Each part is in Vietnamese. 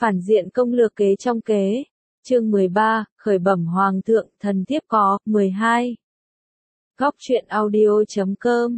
Phản diện công lược kế trong kế. Chương 13, khởi bẩm hoàng thượng, thần thiếp có. 12. Góc truyện audio.com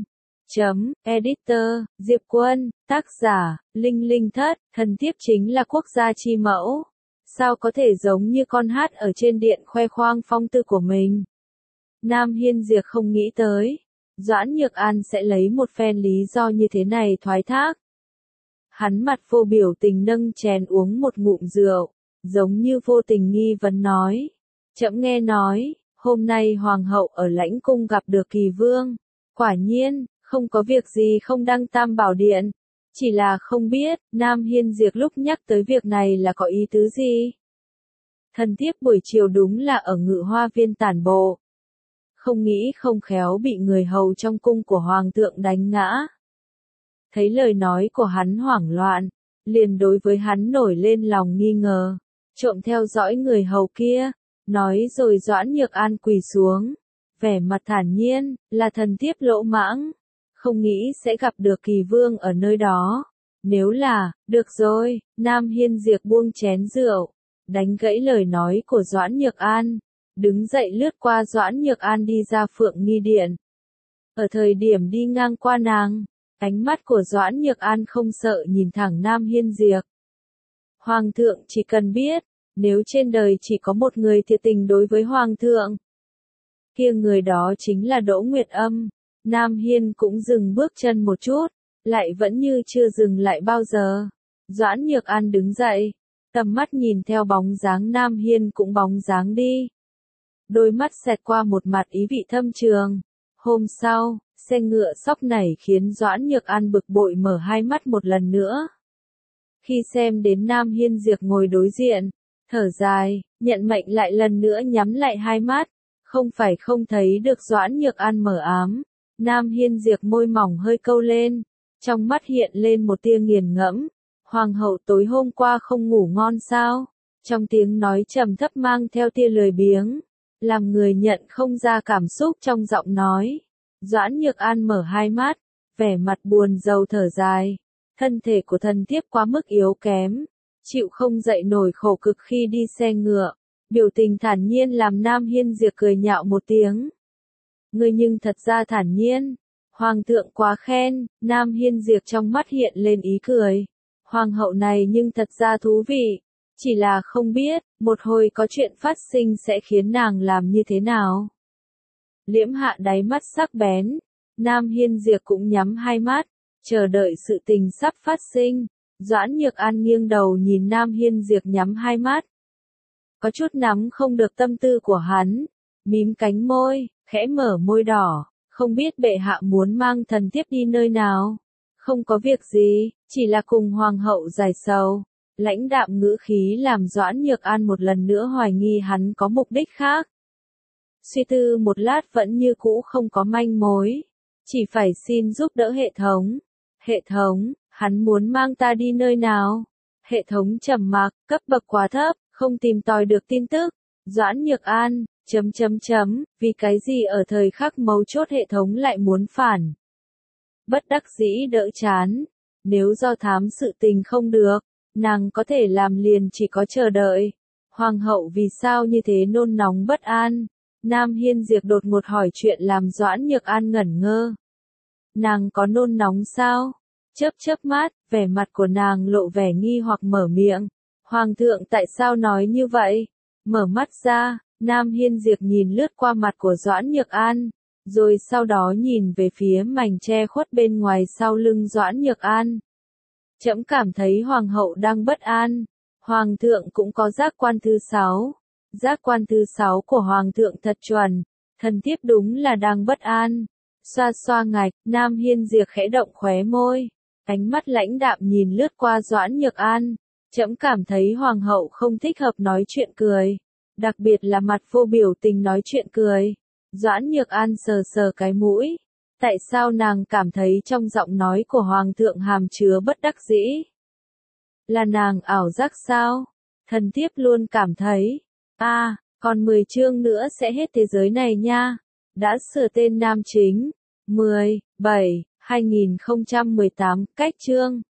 Editor, Diệp Quân, tác giả, Linh Linh Thất, thần thiếp chính là quốc gia chi mẫu. Sao có thể giống như con hát ở trên điện khoe khoang phong tư của mình? Nam Hiên Diệp không nghĩ tới. Doãn Nhược An sẽ lấy một phen lý do như thế này thoái thác. Hắn mặt vô biểu tình nâng chén uống một ngụm rượu, giống như vô tình nghi vấn nói. Trẫm nghe nói, hôm nay hoàng hậu ở lãnh cung gặp được Kỳ Vương. Quả nhiên, không có việc gì không đăng Tam Bảo Điện. Chỉ là không biết, Nam Hiên Diệp lúc nhắc tới việc này là có ý tứ gì? Thần thiếp buổi chiều đúng là ở Ngự Hoa Viên tản bộ. Không nghĩ không khéo bị người hầu trong cung của hoàng thượng đánh ngã. Thấy lời nói của hắn hoảng loạn, liền đối với hắn nổi lên lòng nghi ngờ, trộm theo dõi người hầu kia, nói rồi Doãn Nhược An quỳ xuống, vẻ mặt thản nhiên, là thần thiếp lỗ mãng, không nghĩ sẽ gặp được Kỳ Vương ở nơi đó. Nếu là, được rồi, Nam Hiên Diệp buông chén rượu, đánh gãy lời nói của Doãn Nhược An, đứng dậy lướt qua Doãn Nhược An đi ra Phượng Nghi Điện. Ở thời điểm đi ngang qua nàng, ánh mắt của Doãn Nhược An không sợ nhìn thẳng Nam Hiên Diệp. Hoàng thượng chỉ cần biết, nếu trên đời chỉ có một người thiệt tình đối với Hoàng thượng, kia người đó chính là Đỗ Nguyệt Âm. Nam Hiên cũng dừng bước chân một chút, lại vẫn như chưa dừng lại bao giờ. Doãn Nhược An đứng dậy, tầm mắt nhìn theo bóng dáng Nam Hiên cũng bóng dáng đi. Đôi mắt xẹt qua một mặt ý vị thâm trường. Hôm sau, xe ngựa sóc nảy khiến Doãn Nhược An bực bội mở hai mắt một lần nữa. Khi xem đến Nam Hiên Diệp ngồi đối diện, thở dài, nhận mệnh lại lần nữa nhắm lại hai mắt, không phải không thấy được Doãn Nhược An mở ám. Nam Hiên Diệp môi mỏng hơi câu lên, trong mắt hiện lên một tia nghiền ngẫm. Hoàng hậu tối hôm qua không ngủ ngon sao? Trong tiếng nói trầm thấp mang theo tia lười biếng, làm người nhận không ra cảm xúc trong giọng nói. Doãn Nhược An mở hai mắt, vẻ mặt buồn rầu thở dài. Thân thể của thần thiếp quá mức yếu kém, chịu không dậy nổi khổ cực khi đi xe ngựa. Biểu tình thản nhiên làm Nam Hiên Diệp cười nhạo một tiếng. Ngươi nhưng thật ra thản nhiên. Hoàng thượng quá khen. Nam Hiên Diệp trong mắt hiện lên ý cười. Hoàng hậu này nhưng thật ra thú vị. Chỉ là không biết, một hồi có chuyện phát sinh sẽ khiến nàng làm như thế nào. Liễm hạ đáy mắt sắc bén. Nam Hiên Diệp cũng nhắm hai mắt, chờ đợi sự tình sắp phát sinh. Doãn Nhược An nghiêng đầu nhìn Nam Hiên Diệp nhắm hai mắt. Có chút nắm không được tâm tư của hắn. Mím cánh môi, khẽ mở môi đỏ. Không biết bệ hạ muốn mang thần thiếp đi nơi nào. Không có việc gì, chỉ là cùng hoàng hậu giải sầu. Lãnh đạm ngữ khí làm Doãn Nhược An một lần nữa hoài nghi hắn có mục đích khác. Suy tư một lát vẫn như cũ không có manh mối. Chỉ phải xin giúp đỡ hệ thống. Hệ thống, hắn muốn mang ta đi nơi nào? Hệ thống trầm mặc, cấp bậc quá thấp, không tìm tòi được tin tức. Doãn Nhược An, vì cái gì ở thời khắc mấu chốt hệ thống lại muốn phản? Bất đắc dĩ đỡ chán. Nếu do thám sự tình không được, nàng có thể làm liền chỉ có chờ đợi. Hoàng hậu vì sao như thế nôn nóng bất an? Nam Hiên Diệp đột ngột hỏi chuyện làm Doãn Nhược An ngẩn ngơ. Nàng có nôn nóng sao? Chớp mắt, vẻ mặt của nàng lộ vẻ nghi hoặc mở miệng. Hoàng thượng tại sao nói như vậy? Mở mắt ra, Nam Hiên Diệp nhìn lướt qua mặt của Doãn Nhược An, rồi sau đó nhìn về phía mảnh che khuất bên ngoài sau lưng Doãn Nhược An. Trẫm cảm thấy hoàng hậu đang bất an. Hoàng thượng cũng có giác quan thứ 6. Giác quan thứ 6 của hoàng thượng thật chuẩn. Thần thiếp đúng là đang bất an. Xoa xoa ngạch, Nam Hiên Diệp khẽ động khóe môi. Ánh mắt lãnh đạm nhìn lướt qua Doãn Nhược An. Trẫm cảm thấy hoàng hậu không thích hợp nói chuyện cười. Đặc biệt là mặt vô biểu tình nói chuyện cười. Doãn Nhược An sờ sờ cái mũi. Tại sao nàng cảm thấy trong giọng nói của hoàng thượng hàm chứa bất đắc dĩ? Là nàng ảo giác sao? Thần thiếp luôn cảm thấy. Còn 10 chương nữa sẽ hết thế giới này nha. Đã sửa tên nam chính. 10/7/2018, cách chương.